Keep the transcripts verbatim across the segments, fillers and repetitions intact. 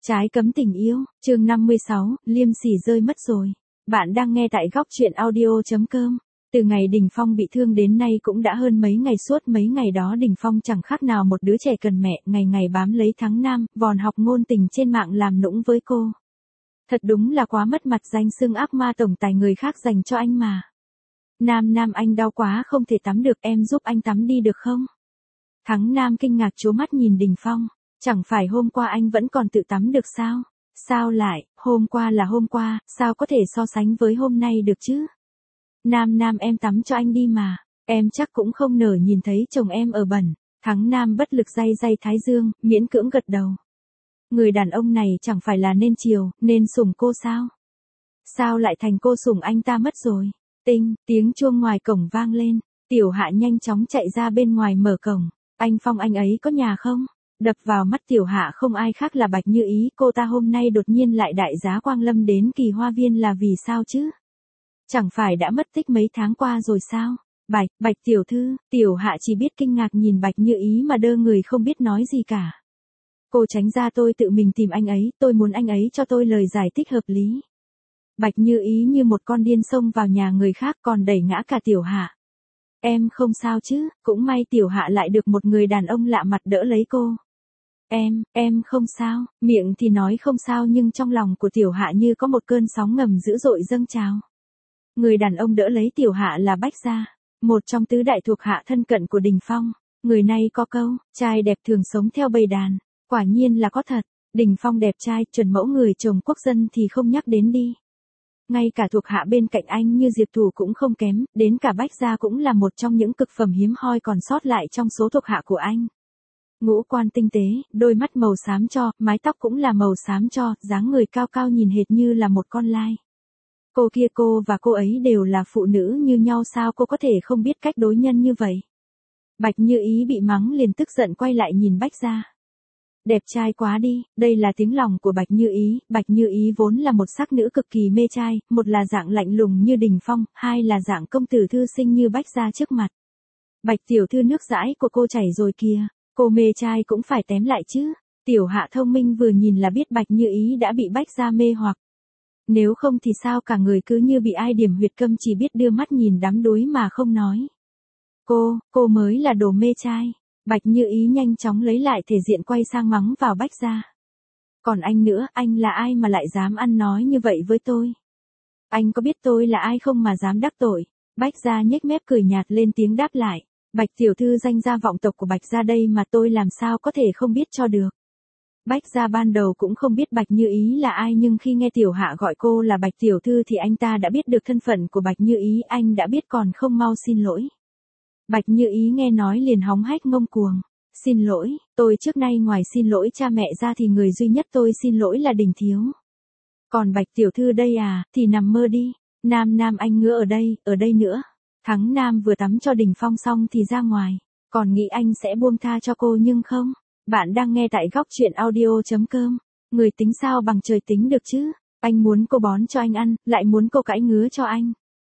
Trái cấm tình yêu, chương năm mươi sáu, liêm sỉ rơi mất rồi. Bạn đang nghe tại góc truyện audio.com. Từ ngày Đình Phong bị thương đến nay cũng đã hơn mấy ngày, suốt mấy ngày đó Đình Phong chẳng khác nào một đứa trẻ cần mẹ, ngày ngày bám lấy Thắng Nam, vòn học ngôn tình trên mạng làm nũng với cô. Thật đúng là quá mất mặt, danh xưng ác ma tổng tài người khác dành cho anh mà. Nam Nam anh đau quá không thể tắm được, em giúp anh tắm đi được không? Thắng Nam kinh ngạc trố mắt nhìn Đình Phong. Chẳng phải hôm qua anh vẫn còn tự tắm được sao? Sao lại, hôm qua là hôm qua, sao có thể so sánh với hôm nay được chứ? Nam Nam em tắm cho anh đi mà, em chắc cũng không nỡ nhìn thấy chồng em ở bẩn. Thắng Nam bất lực day day thái dương, miễn cưỡng gật đầu. Người đàn ông này chẳng phải là nên chiều, nên sủng cô sao? Sao lại thành cô sủng anh ta mất rồi? Tinh, tiếng chuông ngoài cổng vang lên, Tiểu Hạ nhanh chóng chạy ra bên ngoài mở cổng. Anh Phong anh ấy có nhà không? Đập vào mắt Tiểu Hạ không ai khác là Bạch Như Ý, cô ta hôm nay đột nhiên lại đại giá quang lâm đến Kỳ Hoa Viên là vì sao chứ? Chẳng phải đã mất tích mấy tháng qua rồi sao? Bạch, Bạch tiểu thư, Tiểu Hạ chỉ biết kinh ngạc nhìn Bạch Như Ý mà đơ người không biết nói gì cả. Cô tránh ra, tôi tự mình tìm anh ấy, tôi muốn anh ấy cho tôi lời giải thích hợp lý. Bạch Như Ý như một con điên xông vào nhà người khác còn đẩy ngã cả Tiểu Hạ. Em không sao chứ, cũng may Tiểu Hạ lại được một người đàn ông lạ mặt đỡ lấy cô. Em, em không sao, miệng thì nói không sao nhưng trong lòng của Tiểu Hạ như có một cơn sóng ngầm dữ dội dâng trào. Người đàn ông đỡ lấy Tiểu Hạ là Bách Gia, một trong tứ đại thuộc hạ thân cận của Đình Phong. Người này có câu, trai đẹp thường sống theo bầy đàn, quả nhiên là có thật. Đình Phong đẹp trai, chuẩn mẫu người chồng quốc dân thì không nhắc đến đi. Ngay cả thuộc hạ bên cạnh anh như Diệp Thủ cũng không kém, đến cả Bách Gia cũng là một trong những cực phẩm hiếm hoi còn sót lại trong số thuộc hạ của anh. Ngũ quan tinh tế, đôi mắt màu xám cho, mái tóc cũng là màu xám cho, dáng người cao cao nhìn hệt như là một con lai. Cô kia, cô và cô ấy đều là phụ nữ như nhau, sao cô có thể không biết cách đối nhân như vậy? Bạch Như Ý bị mắng liền tức giận quay lại nhìn Bách Gia. Đẹp trai quá đi, đây là tiếng lòng của Bạch Như Ý. Bạch Như Ý vốn là một sắc nữ cực kỳ mê trai, một là dạng lạnh lùng như Đình Phong, hai là dạng công tử thư sinh như Bách Gia trước mặt. Bạch tiểu thư, nước dãi của cô chảy rồi kìa, cô mê trai cũng phải tém lại chứ. Tiểu Hạ thông minh vừa nhìn là biết Bạch Như Ý đã bị Bách Gia mê hoặc. Nếu không thì sao cả người cứ như bị ai điểm huyệt câm, chỉ biết đưa mắt nhìn đắm đuối mà không nói. Cô, cô mới là đồ mê trai. Bạch Như Ý nhanh chóng lấy lại thể diện quay sang mắng vào Bách Gia. Còn anh nữa, anh là ai mà lại dám ăn nói như vậy với tôi? Anh có biết tôi là ai không mà dám đắc tội? Bách Gia nhếch mép cười nhạt lên tiếng đáp lại. Bạch tiểu thư, danh gia vọng tộc của Bạch Gia đây mà tôi làm sao có thể không biết cho được. Bách Gia ban đầu cũng không biết Bạch Như Ý là ai, nhưng khi nghe Tiểu Hạ gọi cô là Bạch tiểu thư thì anh ta đã biết được thân phận của Bạch Như Ý, anh đã biết còn không mau xin lỗi. Bạch Như Ý nghe nói liền hóng hách ngông cuồng. Xin lỗi, tôi trước nay ngoài xin lỗi cha mẹ ra thì người duy nhất tôi xin lỗi là Đình thiếu. Còn Bạch tiểu thư đây à, thì nằm mơ đi. Nam Nam anh ngứa ở đây, ở đây nữa. Thắng Nam vừa tắm cho Đình Phong xong thì ra ngoài, còn nghĩ anh sẽ buông tha cho cô nhưng không. Bạn đang nghe tại góc truyện audio.com. Người tính sao bằng trời tính được chứ. Anh muốn cô bón cho anh ăn, lại muốn cô cãi ngứa cho anh.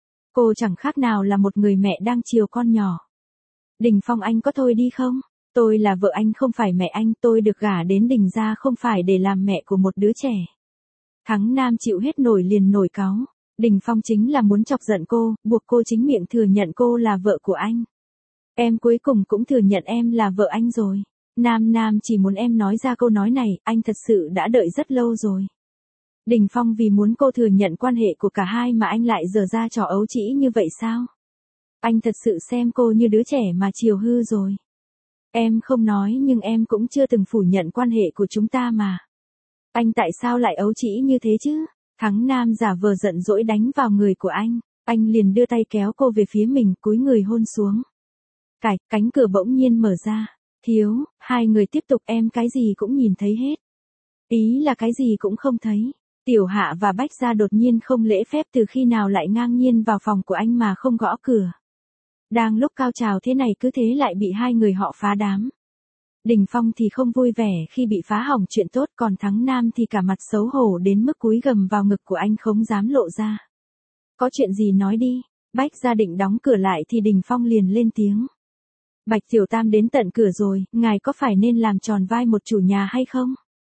Cô chẳng khác nào là một người mẹ đang chiều con nhỏ. Đình Phong, anh có thôi đi không? Tôi là vợ anh không phải mẹ anh, tôi được gả đến Đình gia không phải để làm mẹ của một đứa trẻ. Thắng Nam chịu hết nổi liền nổi cáu. Đình Phong chính là muốn chọc giận cô, buộc cô chính miệng thừa nhận cô là vợ của anh. Em cuối cùng cũng thừa nhận em là vợ anh rồi. Nam Nam chỉ muốn em nói ra câu nói này, anh thật sự đã đợi rất lâu rồi. Đình Phong vì muốn cô thừa nhận quan hệ của cả hai mà anh lại giở ra trò ấu trĩ như vậy sao? Anh thật sự xem cô như đứa trẻ mà chiều hư rồi. Em không nói nhưng em cũng chưa từng phủ nhận quan hệ của chúng ta mà. Anh tại sao lại ấu trĩ như thế chứ? Thắng Nam giả vờ giận dỗi đánh vào người của anh. Anh liền đưa tay kéo cô về phía mình, cúi người hôn xuống. Cạch, cánh cửa bỗng nhiên mở ra. Thiếu, hai người tiếp tục, em cái gì cũng nhìn thấy hết. Ý là cái gì cũng không thấy. Tiểu Hạ và Bách Gia đột nhiên không lễ phép từ khi nào lại ngang nhiên vào phòng của anh mà không gõ cửa. Đang lúc cao trào thế này cứ thế lại bị hai người họ phá đám. Đình Phong thì không vui vẻ khi bị phá hỏng chuyện tốt, còn Thắng Nam thì cả mặt xấu hổ đến mức cúi gầm vào ngực của anh không dám lộ ra. Có chuyện gì nói đi. Bách Gia định đóng cửa lại thì Đình Phong liền lên tiếng. Bạch tiểu tam đến tận cửa rồi, ngài có phải nên làm tròn vai một chủ nhà hay không?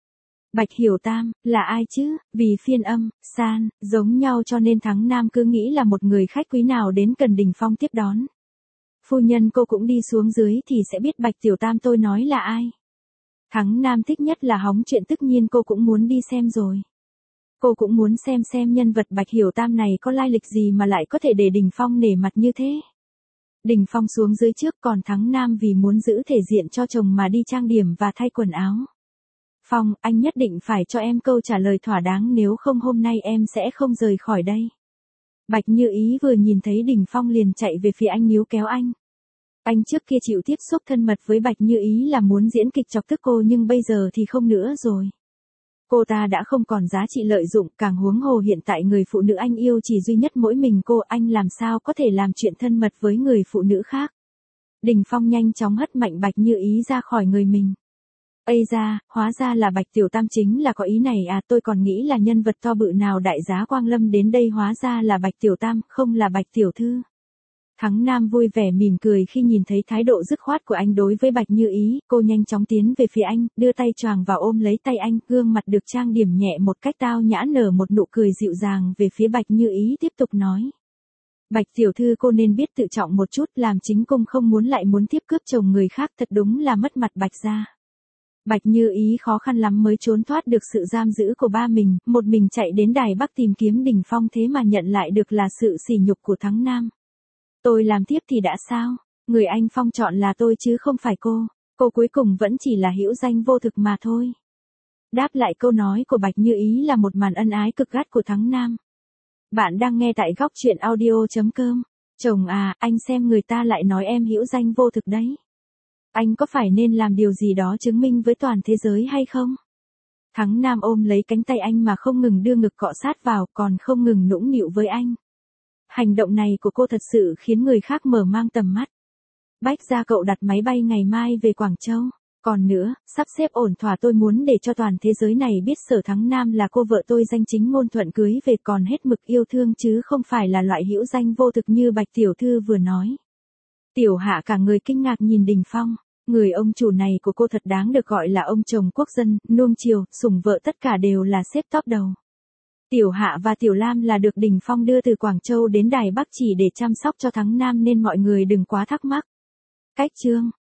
Bạch Hiểu Tam, là ai chứ, vì phiên âm, san, giống nhau cho nên Thắng Nam cứ nghĩ là một người khách quý nào đến cần Đình Phong tiếp đón. Phu nhân cô cũng đi xuống dưới thì sẽ biết Bạch Tiểu Tam tôi nói là ai. Thắng Nam thích nhất là hóng chuyện, tất nhiên cô cũng muốn đi xem rồi. Cô cũng muốn xem xem nhân vật Bạch Hiểu Tam này có lai lịch gì mà lại có thể để Đình Phong nể mặt như thế. Đình Phong xuống dưới trước, còn Thắng Nam vì muốn giữ thể diện cho chồng mà đi trang điểm và thay quần áo. Phong, anh nhất định phải cho em câu trả lời thỏa đáng, nếu không hôm nay em sẽ không rời khỏi đây. Bạch Như Ý vừa nhìn thấy Đình Phong liền chạy về phía anh níu kéo anh. Anh trước kia chịu tiếp xúc thân mật với Bạch Như Ý là muốn diễn kịch chọc tức cô, nhưng bây giờ thì không nữa rồi. Cô ta đã không còn giá trị lợi dụng, càng huống hồ hiện tại người phụ nữ anh yêu chỉ duy nhất mỗi mình cô, anh làm sao có thể làm chuyện thân mật với người phụ nữ khác. Đình Phong nhanh chóng hất mạnh Bạch Như Ý ra khỏi người mình. Ây da, hóa ra là Bạch Tiểu Tam chính là có ý này à, tôi còn nghĩ là nhân vật to bự nào đại giá Quang Lâm đến đây, hóa ra là Bạch Tiểu Tam, không là Bạch Tiểu Thư. Thắng Nam vui vẻ mỉm cười khi nhìn thấy thái độ dứt khoát của anh đối với Bạch Như Ý, cô nhanh chóng tiến về phía anh, đưa tay choàng vào ôm lấy tay anh, gương mặt được trang điểm nhẹ một cách tao nhã nở một nụ cười dịu dàng về phía Bạch Như Ý, tiếp tục nói. Bạch Tiểu Thư cô nên biết tự trọng một chút, làm chính cung không muốn lại muốn tiếp cướp chồng người khác, thật đúng là mất mặt Bạch gia. Bạch Như Ý khó khăn lắm mới trốn thoát được sự giam giữ của ba mình, một mình chạy đến Đài Bắc tìm kiếm Đình Phong, thế mà nhận lại được là sự sỉ nhục của Thắng Nam. Tôi làm tiếp thì đã sao? Người anh Phong chọn là tôi chứ không phải cô. Cô cuối cùng vẫn chỉ là hữu danh vô thực mà thôi. Đáp lại câu nói của Bạch Như Ý là một màn ân ái cực gắt của Thắng Nam. Bạn đang nghe tại góc truyện audio chấm com. Chồng à, anh xem người ta lại nói em hữu danh vô thực đấy. Anh có phải nên làm điều gì đó chứng minh với toàn thế giới hay không? Thắng Nam ôm lấy cánh tay anh mà không ngừng đưa ngực cọ sát vào, còn không ngừng nũng nịu với anh. Hành động này của cô thật sự khiến người khác mở mang tầm mắt. Bách gia cậu đặt máy bay ngày mai về Quảng Châu. Còn nữa, sắp xếp ổn thỏa, tôi muốn để cho toàn thế giới này biết Sở Thắng Nam là cô vợ tôi danh chính ngôn thuận cưới về, còn hết mực yêu thương chứ không phải là loại hữu danh vô thực như Bạch Tiểu Thư vừa nói. Tiểu Hạ cả người kinh ngạc nhìn Đình Phong. Người ông chủ này của cô thật đáng được gọi là ông chồng quốc dân, nuông chiều, sủng vợ tất cả đều là xếp top đầu. Tiểu Hạ và Tiểu Lam là được Đình Phong đưa từ Quảng Châu đến Đài Bắc chỉ để chăm sóc cho Thắng Nam nên mọi người đừng quá thắc mắc. Cách chương